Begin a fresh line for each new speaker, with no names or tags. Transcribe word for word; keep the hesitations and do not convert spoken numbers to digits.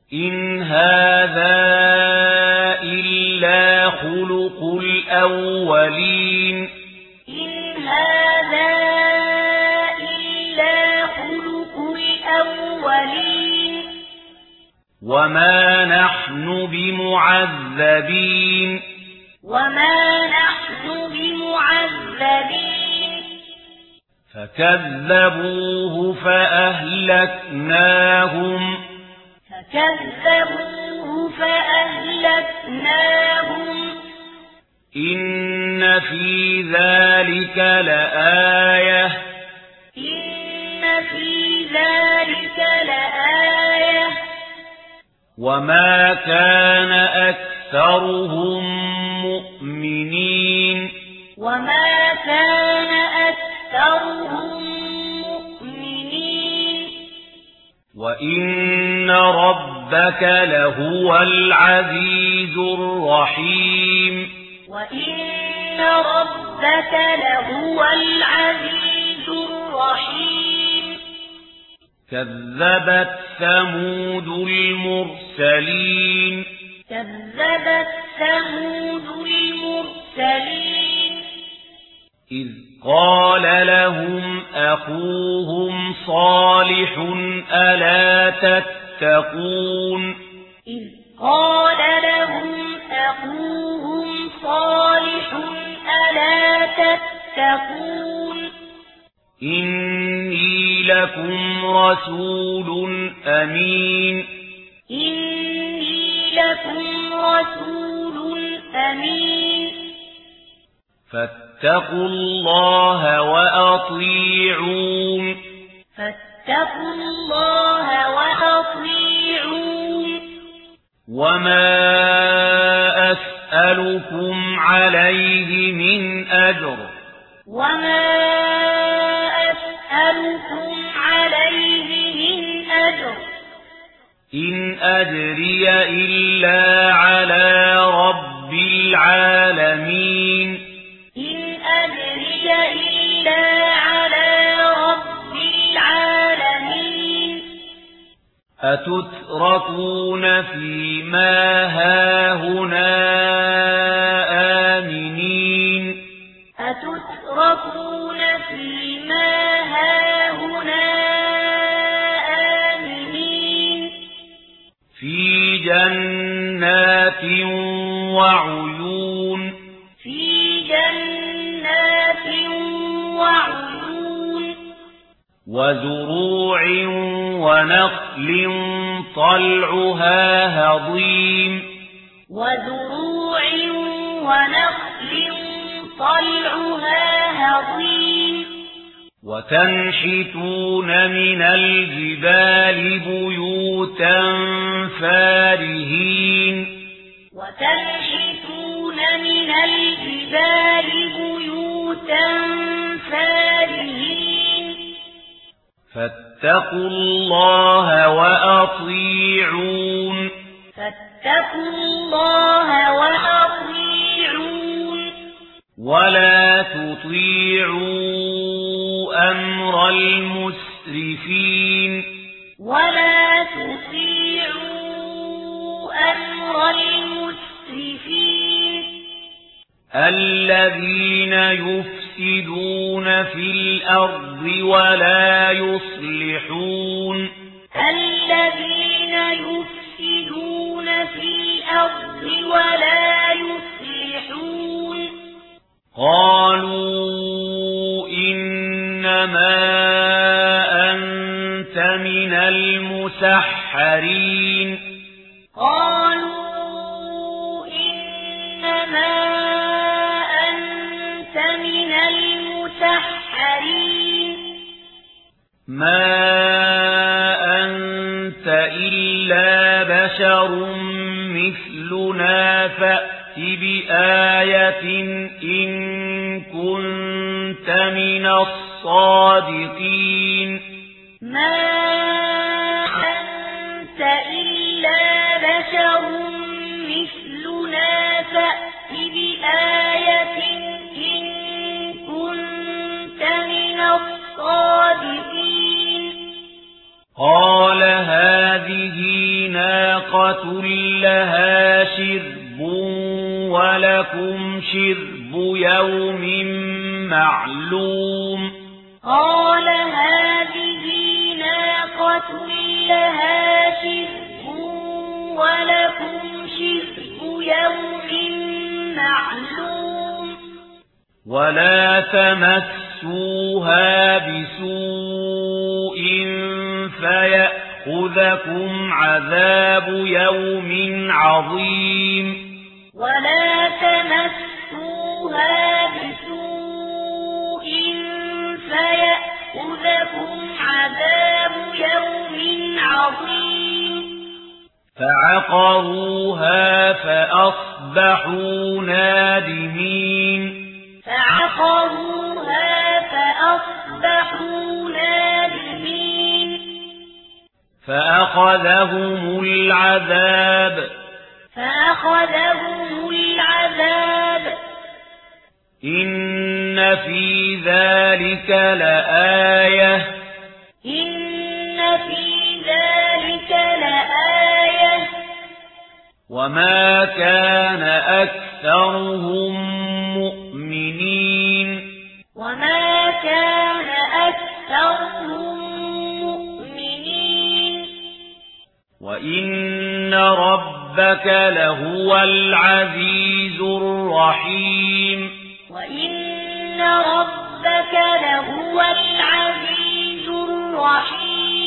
إن هذا إلا خلق الأولين
إن هذا إلا خلق الأولين
وما نحن بمعذبين
وما نحن بمعذبين
فكذبوه فأهلكناهم
فكذبوه فأهلكناهم
إن في ذلك لآية
إن في ذلك لآية
وما كان أكثرهم مؤمنين
وما كان أكثرهم مؤمنين
وإن ربك لهو العزيز الرحيم
وإن ربك لهو العزيز الرحيم
كذبت ثمود المرسلين
كذبت ثمود المرسلين
إذ قال لهم أخوهم صالح ألا تتقون
إذ قال لهم أخوهم صالح ألا تتقون
إني لكم رسول أمين
إني لكم رسول أمين
فاتقوا الله وأطيعون
فاتقوا الله وأطيعون
وما أسألكم عليه من أجر
وما أسألكم عليه من أجر
إن أجري إلا على رب العالمين
إن أجري إلا على رب العالمين
أتتركون فيما هاهنا آمنين
أتتركون فيما هاهنا آمنين
في جنات وعيون
في جنات وعيون
وزروع ونخل طلعها هضيم
وزروع ونخل طلعها هضيم
وتنحتون من الجبال بيوتا فارهين
وتنحتون من الجبال بيوتا فارهين
فاتقوا الله وأطيعون
فاتقوا الله وأطيعون
ولا تطيعوا أمر المسرفين
ولا تطيعوا أمر المسرفين
الذين يفسدون في الأرض ولا يصلحون
الذين يفسدون في الأرض ولا يصلحون
قالوا إنما أنت من المسحرين
قالوا إنما أنت من المسحرين
ما أنت إلا بشر مثلنا فأت بآية إن كنت من الصادقين
ما أنت إلا بشر مثلنا فأت بآية إن كنت من الصادقين
قال هذه ناقة لها شرب ولكم شرب يوم معلوم
قال هذه ناقة لها شرب ولكم شرب يوم معلوم
ولا تمسوها بسوء فيأخذكم عذاب يوم عظيم
ولا تمسوها بسوء فيأخذكم عذاب يوم عظيم
فعقروها فأصبحوا نادمين
فعقروها فأصبحوا نادمين
فأخذهم العذاب
فأخذهم العذاب
إن في ذلك لآية
إن في ذلك لآية
وما كان أكثرهم مؤمنين
وما كان أكثرهم مؤمنين
وإن ربك لهو العزيز الرحيم
وإن ربك لهو العزيز الرحيم